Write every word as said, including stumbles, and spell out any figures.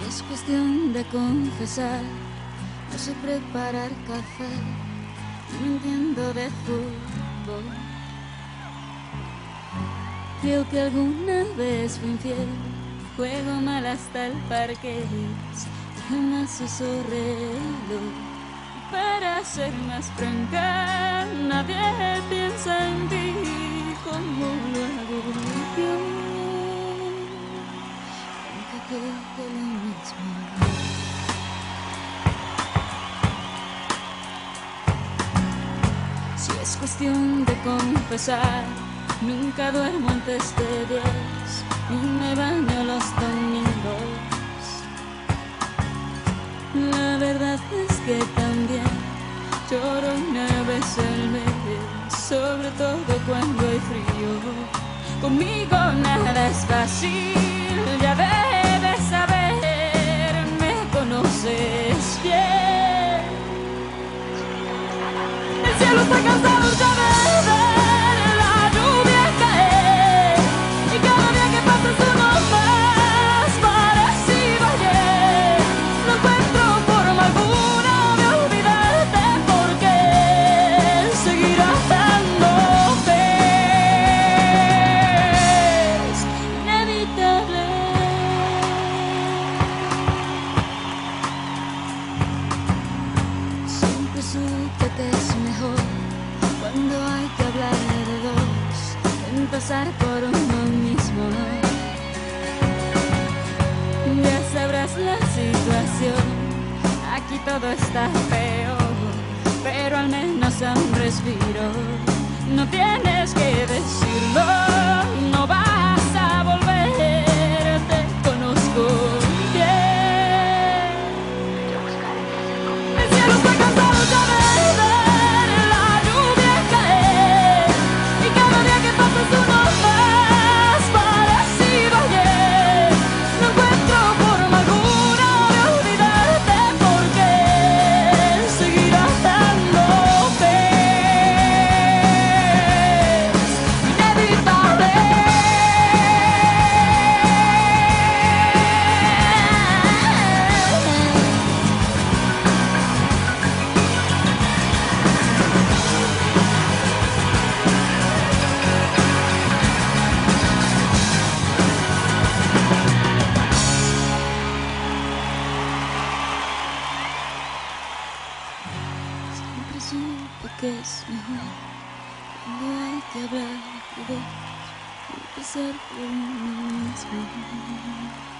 Es cuestión de confesar, no sé preparar café, no entiendo de fútbol. Creo que alguna vez fui infiel, juego mal hasta el parqués, jamás uso reloj. Para ser más franca, nadie piensa en ti como lo hago yo. Aunque creo que lo mismo. Si es cuestión de confesar, nunca duermo antes de diez y me baño los domingos. La verdad es que también lloro una vez al mes, sobre todo cuando hay frío. Conmigo nada es fácil, ya debes saber, me conoces bien. El cielo está cansado ya de ver la lluvia caer, y cada día que pasa es uno más parecido a ayer. No encuentro forma alguna de olvidarte, porque seguirás dándote. Es inevitable. Siempre supe que es mejor, cuando hay que hablar de dos, empezar por uno mismo. Ya sabrás la situación, aquí todo está peor, pero al menos a un respiro. No tienes que decirlo, no vas a volver, te conozco bien. El cielo está cansado ya de ver la lluvia caer, y cada día que pasa es uno más parecido a ayer. No encuentro forma alguna de olvidarte, porque seguirás dándote. Es inevitable. Siempre supe que es mejor, cuando hay que hablar de dos, empezar por uno mismo.